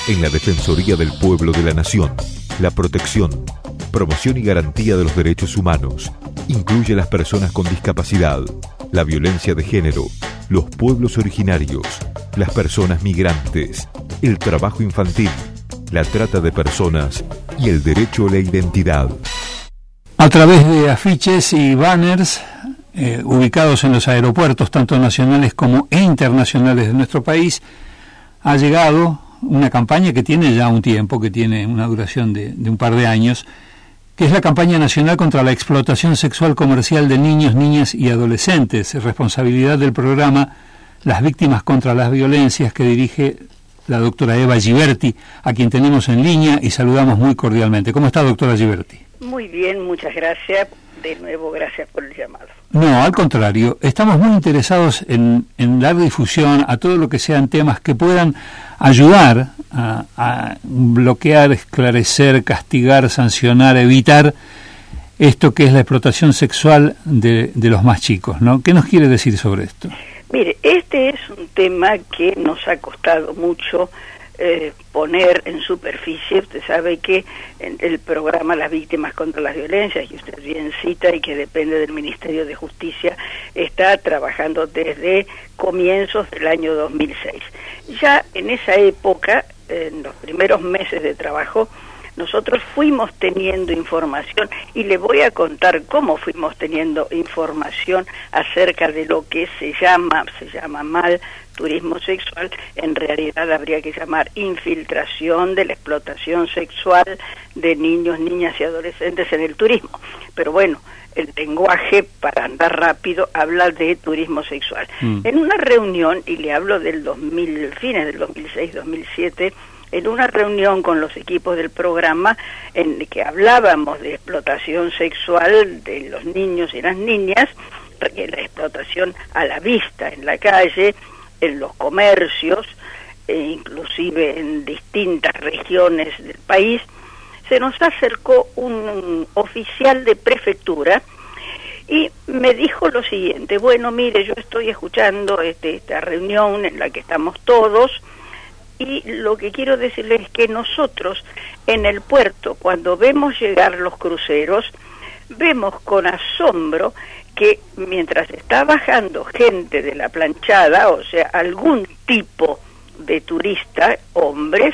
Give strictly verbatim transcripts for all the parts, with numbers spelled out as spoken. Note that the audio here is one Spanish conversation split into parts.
en la Defensoría del Pueblo de la Nación. La protección, promoción y garantía de los derechos humanos incluye a las personas con discapacidad, la violencia de género, los pueblos originarios, las personas migrantes, el trabajo infantil, la trata de personas y el derecho a la identidad. A través de afiches y banners eh, ubicados en los aeropuertos, tanto nacionales como internacionales de nuestro país, ha llegado una campaña que tiene ya un tiempo, que tiene una duración de, de un par de años, que es la campaña nacional contra la explotación sexual comercial de niños, niñas y adolescentes, responsabilidad del programa Las Víctimas contra las Violencias, que dirige la doctora Eva Giberti, a quien tenemos en línea y saludamos muy cordialmente. ¿Cómo está, doctora Giberti? Muy bien, muchas gracias. De nuevo, gracias por el llamado. No, al contrario, estamos muy interesados en, en dar difusión a todo lo que sean temas que puedan ayudar a, a bloquear, esclarecer, castigar, sancionar, evitar esto que es la explotación sexual de, de los más chicos, ¿no? ¿Qué nos quiere decir sobre esto? Mire, este es un tema que nos ha costado mucho eh, poner en superficie. Usted sabe que en el programa Las Víctimas contra las Violencias, que usted bien cita y que depende del Ministerio de Justicia, está trabajando desde comienzos del año dos mil seis. Ya en esa época, en los primeros meses de trabajo, nosotros fuimos teniendo información, y le voy a contar cómo fuimos teniendo información acerca de lo que se llama, se llama mal turismo sexual. En realidad habría que llamar infiltración de la explotación sexual de niños, niñas y adolescentes en el turismo. Pero bueno, el lenguaje, para andar rápido, habla de turismo sexual. Mm. En una reunión, y le hablo del dos mil, fines del dos mil seis, dos mil siete, en una reunión con los equipos del programa en que hablábamos de explotación sexual de los niños y las niñas, la explotación a la vista en la calle, en los comercios, e inclusive en distintas regiones del país, se nos acercó un oficial de prefectura y me dijo lo siguiente: bueno, mire, yo estoy escuchando este, esta reunión en la que estamos todos, y lo que quiero decirles es que nosotros en el puerto, cuando vemos llegar los cruceros, vemos con asombro que mientras está bajando gente de la planchada, o sea, algún tipo de turista, hombres,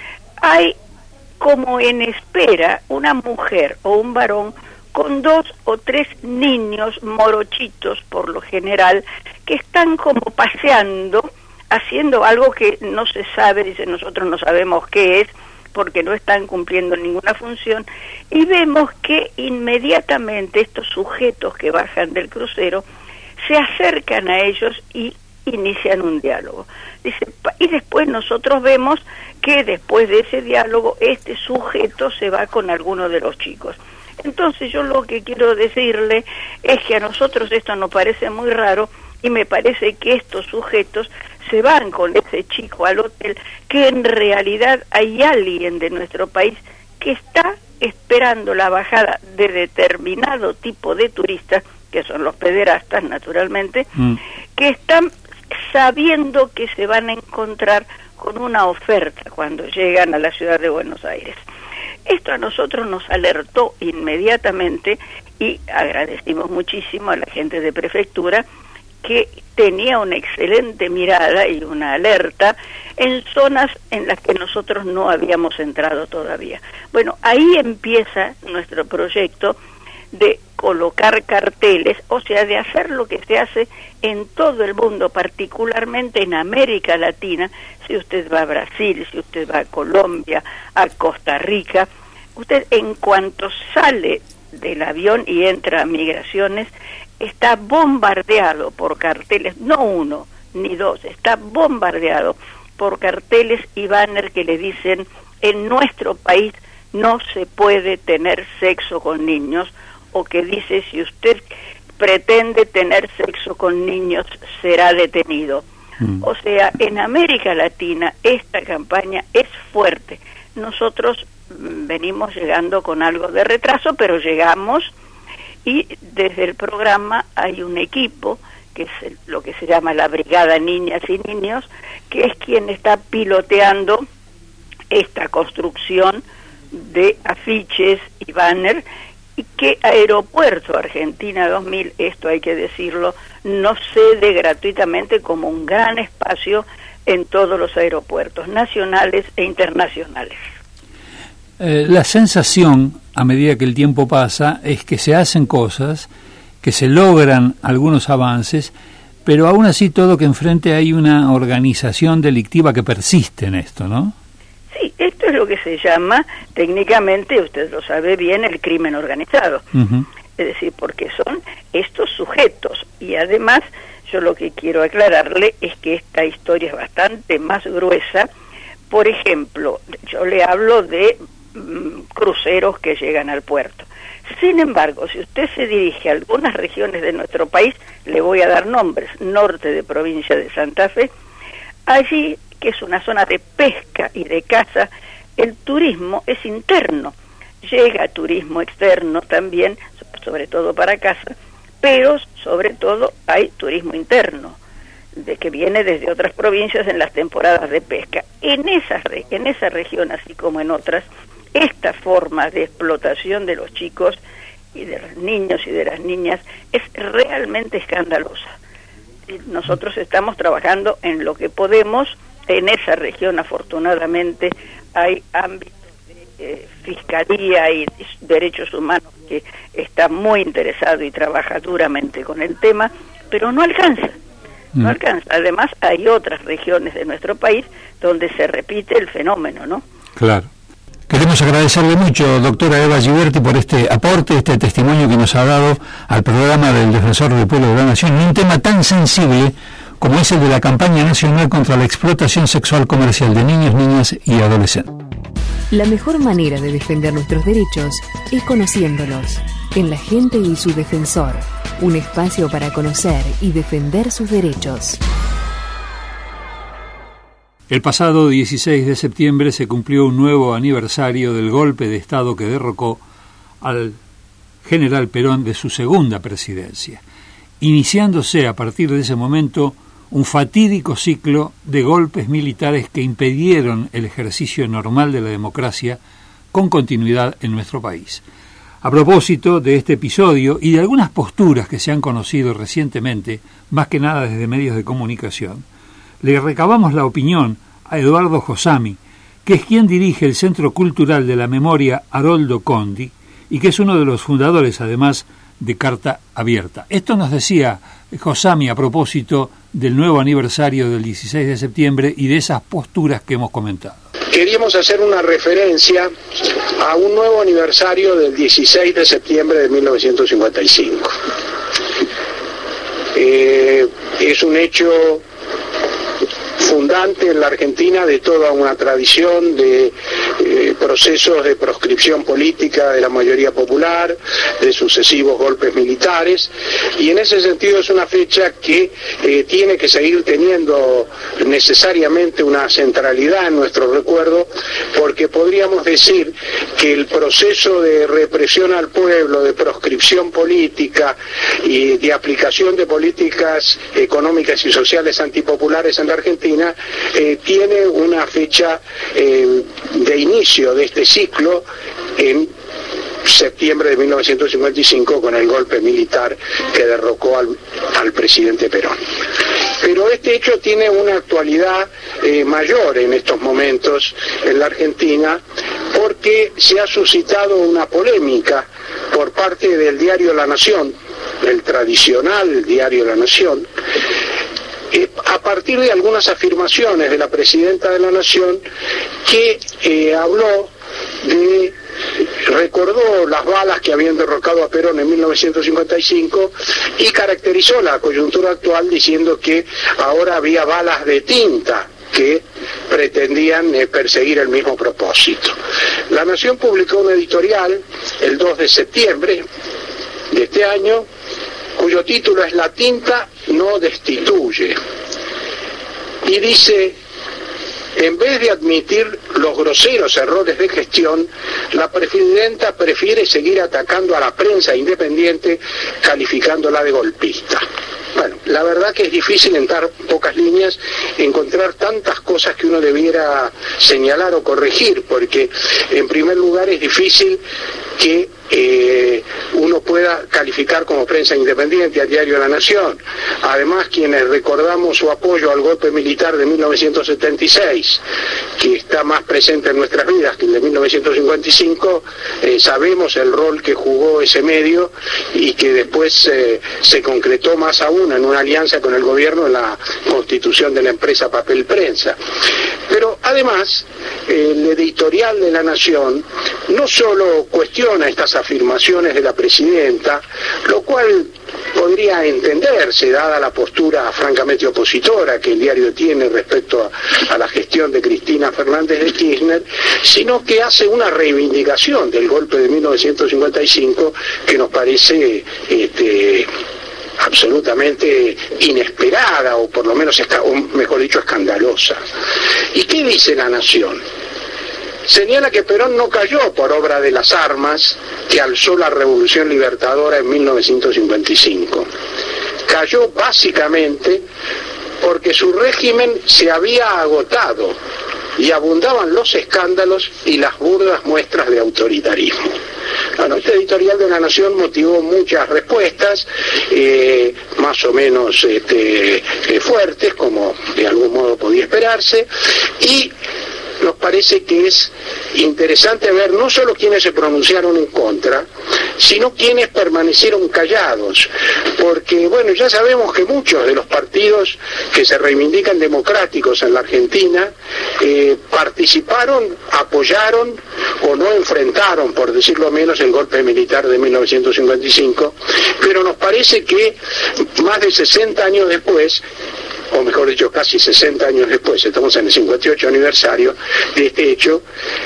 hay como en espera una mujer o un varón con dos o tres niños morochitos, por lo general, que están como paseando, haciendo algo que no se sabe, dice, nosotros no sabemos qué es, porque no están cumpliendo ninguna función, y vemos que inmediatamente estos sujetos que bajan del crucero se acercan a ellos y inician un diálogo. Dice, y después nosotros vemos que después de ese diálogo este sujeto se va con alguno de los chicos. Entonces yo lo que quiero decirle es que a nosotros esto nos parece muy raro, y me parece que estos sujetos se van con ese chico al hotel, que en realidad hay alguien de nuestro país que está esperando la bajada de determinado tipo de turistas, que son los pederastas naturalmente, mm. que están sabiendo que se van a encontrar con una oferta cuando llegan a la ciudad de Buenos Aires. Esto a nosotros nos alertó inmediatamente, y agradecimos muchísimo a la gente de prefectura, que tenía una excelente mirada y una alerta en zonas en las que nosotros no habíamos entrado todavía. Bueno, ahí empieza nuestro proyecto de colocar carteles, o sea, de hacer lo que se hace en todo el mundo, particularmente en América Latina. Si usted va a Brasil, si usted va a Colombia, a Costa Rica, usted en cuanto sale del avión y entra a migraciones, está bombardeado por carteles, no uno ni dos, está bombardeado por carteles y banners que le dicen: en nuestro país no se puede tener sexo con niños, o que dice: si usted pretende tener sexo con niños será detenido. Mm. O sea, en América Latina esta campaña es fuerte. Nosotros venimos llegando con algo de retraso, pero llegamos. Y desde el programa hay un equipo, que es el, lo que se llama la Brigada Niñas y Niños, que es quien está piloteando esta construcción de afiches y banners, y que Aeropuerto Argentina dos mil, esto hay que decirlo, no cede gratuitamente como un gran espacio en todos los aeropuertos nacionales e internacionales. Eh, la sensación, a medida que el tiempo pasa, es que se hacen cosas, que se logran algunos avances, pero aún así todo que enfrente hay una organización delictiva que persiste en esto, ¿no? Sí, esto es lo que se llama técnicamente, usted lo sabe bien, el crimen organizado. Uh-huh. Es decir, porque son estos sujetos. Y además, yo lo que quiero aclararle es que esta historia es bastante más gruesa. Por ejemplo, yo le hablo de mm, cruceros que llegan al puerto. Sin embargo, si usted se dirige a algunas regiones de nuestro país, le voy a dar nombres: norte de provincia de Santa Fe, allí, que es una zona de pesca y de caza, el turismo es interno. Llega turismo externo también, sobre todo para caza, pero sobre todo hay turismo interno, de que viene desde otras provincias en las temporadas de pesca. En esa, en esa región, así como en otras, esta forma de explotación de los chicos y de los niños y de las niñas es realmente escandalosa. Nosotros estamos trabajando en lo que podemos. En esa región, afortunadamente, hay ámbitos de eh, fiscalía y derechos humanos que está muy interesado y trabaja duramente con el tema, pero no alcanza, no mm. alcanza. Además, hay otras regiones de nuestro país donde se repite el fenómeno, ¿no? Claro. Queremos agradecerle mucho, doctora Eva Giberti, por este aporte, este testimonio que nos ha dado al programa del Defensor del Pueblo de la Nación, en un tema tan sensible como es el de la campaña nacional contra la explotación sexual comercial de niños, niñas y adolescentes. La mejor manera de defender nuestros derechos es conociéndolos. En La Gente y su Defensor, un espacio para conocer y defender sus derechos. El pasado dieciséis de septiembre se cumplió un nuevo aniversario del golpe de Estado que derrocó al general Perón de su segunda presidencia, iniciándose a partir de ese momento un fatídico ciclo de golpes militares que impidieron el ejercicio normal de la democracia con continuidad en nuestro país. A propósito de este episodio y de algunas posturas que se han conocido recientemente, más que nada desde medios de comunicación, le recabamos la opinión a Eduardo Josami, que es quien dirige el Centro Cultural de la Memoria Haroldo Condi y que es uno de los fundadores, además, de Carta Abierta. Esto nos decía Josami a propósito del nuevo aniversario del dieciséis de septiembre y de esas posturas que hemos comentado. Queríamos hacer una referencia a un nuevo aniversario del dieciséis de septiembre de mil novecientos cincuenta y cinco. Eh, es un hecho fundante en la Argentina de toda una tradición de eh, procesos de proscripción política de la mayoría popular, de sucesivos golpes militares, y en ese sentido es una fecha que eh, tiene que seguir teniendo necesariamente una centralidad en nuestro recuerdo, porque podríamos decir que el proceso de represión al pueblo, de proscripción política y de aplicación de políticas económicas y sociales antipopulares en la Argentina Eh, tiene una fecha eh, de inicio de este ciclo en septiembre de mil novecientos cincuenta y cinco con el golpe militar que derrocó al, al presidente Perón. Pero este hecho tiene una actualidad eh, mayor en estos momentos en la Argentina, porque se ha suscitado una polémica por parte del diario La Nación, el tradicional diario La Nación, a partir de algunas afirmaciones de la presidenta de la Nación que eh, habló de, recordó las balas que habían derrocado a Perón en mil novecientos cincuenta y cinco y caracterizó la coyuntura actual diciendo que ahora había balas de tinta que pretendían eh, perseguir el mismo propósito. La Nación publicó un editorial el dos de septiembre de este año, cuyo título es "La tinta no destituye", y dice: en vez de admitir los groseros errores de gestión, la presidenta prefiere seguir atacando a la prensa independiente, calificándola de golpista. Bueno, la verdad que es difícil en tan pocas líneas encontrar tantas cosas que uno debiera señalar o corregir, porque en primer lugar es difícil que eh, uno pueda calificar como prensa independiente al diario La Nación. Además, quienes recordamos su apoyo al golpe militar de mil novecientos setenta y seis, que está más presente en nuestras vidas que el de mil novecientos cincuenta y cinco, eh, sabemos el rol que jugó ese medio y que después eh, se concretó más aún en una alianza con el gobierno en la constitución de la empresa Papel Prensa. Pero además, el editorial de La Nación no solo cuestiona estas afirmaciones de la presidenta, lo cual podría entenderse dada la postura francamente opositora que el diario tiene respecto a, a la gestión de Cristina Fernández de Kirchner, sino que hace una reivindicación del golpe de mil novecientos cincuenta y cinco que nos parece este, absolutamente inesperada, o por lo menos, o mejor dicho, escandalosa. ¿Y qué dice La Nación? Señala que Perón no cayó por obra de las armas que alzó la Revolución Libertadora en mil novecientos cincuenta y cinco. Cayó básicamente porque su régimen se había agotado y abundaban los escándalos y las burdas muestras de autoritarismo. Bueno, este editorial de La Nación motivó muchas respuestas, eh, más o menos este, eh, fuertes, como de algún modo podía esperarse, y nos parece que es interesante ver no solo quienes se pronunciaron en contra, sino quienes permanecieron callados, porque bueno, ya sabemos que muchos de los partidos que se reivindican democráticos en la Argentina eh, participaron, apoyaron o no enfrentaron, por decirlo menos, el golpe militar de mil novecientos cincuenta y cinco, pero nos parece que más de sesenta años después, o mejor dicho, casi sesenta años después, estamos en el cincuenta y ocho aniversario de este hecho,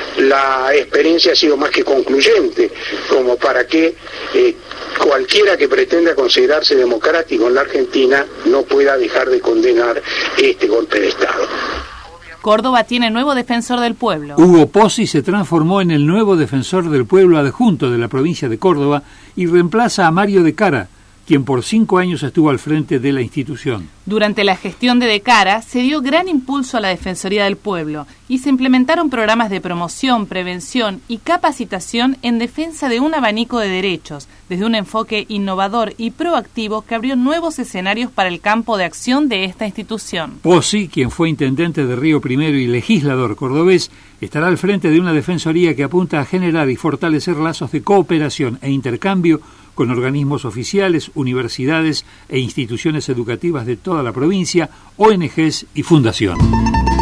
la experiencia ha sido más que concluyente, como para que eh, cualquiera que pretenda considerarse democrático en la Argentina no pueda dejar de condenar este golpe de Estado. Córdoba tiene nuevo defensor del pueblo. Hugo Pozzi se transformó en el nuevo defensor del pueblo adjunto de la provincia de Córdoba y reemplaza a Mario De Cara, quien por cinco años estuvo al frente de la institución. Durante la gestión de De Cara se dio gran impulso a la Defensoría del Pueblo y se implementaron programas de promoción, prevención y capacitación en defensa de un abanico de derechos, desde un enfoque innovador y proactivo que abrió nuevos escenarios para el campo de acción de esta institución. Pozzi, quien fue intendente de Río Primero y legislador cordobés, estará al frente de una defensoría que apunta a generar y fortalecer lazos de cooperación e intercambio con organismos oficiales, universidades e instituciones educativas de toda la provincia, O N Ges y fundaciones.